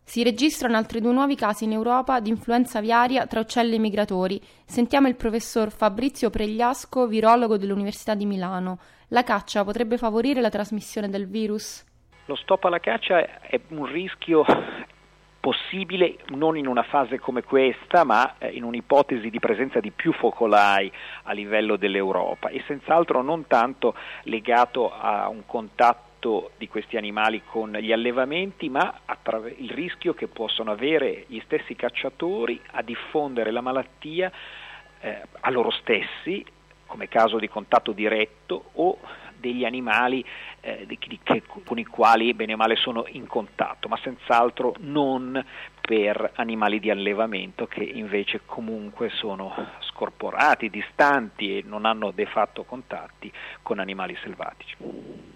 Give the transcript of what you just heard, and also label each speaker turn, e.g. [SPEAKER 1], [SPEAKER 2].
[SPEAKER 1] Si registrano altri 2 nuovi casi in Europa di influenza aviaria tra uccelli migratori. Sentiamo il professor Fabrizio Pregliasco, virologo dell'Università di Milano. La caccia potrebbe favorire la trasmissione del virus?
[SPEAKER 2] Lo stop alla caccia è un rischio possibile non in una fase come questa, ma in un'ipotesi di presenza di più focolai a livello dell'Europa e senz'altro non tanto legato a un contatto di questi animali con gli allevamenti, ma il rischio che possono avere gli stessi cacciatori a diffondere la malattia a loro stessi, come caso di contatto diretto, o degli animali con i quali bene o male sono in contatto, ma senz'altro non per animali di allevamento che invece comunque sono scorporati, distanti e non hanno de fatto contatti con animali selvatici.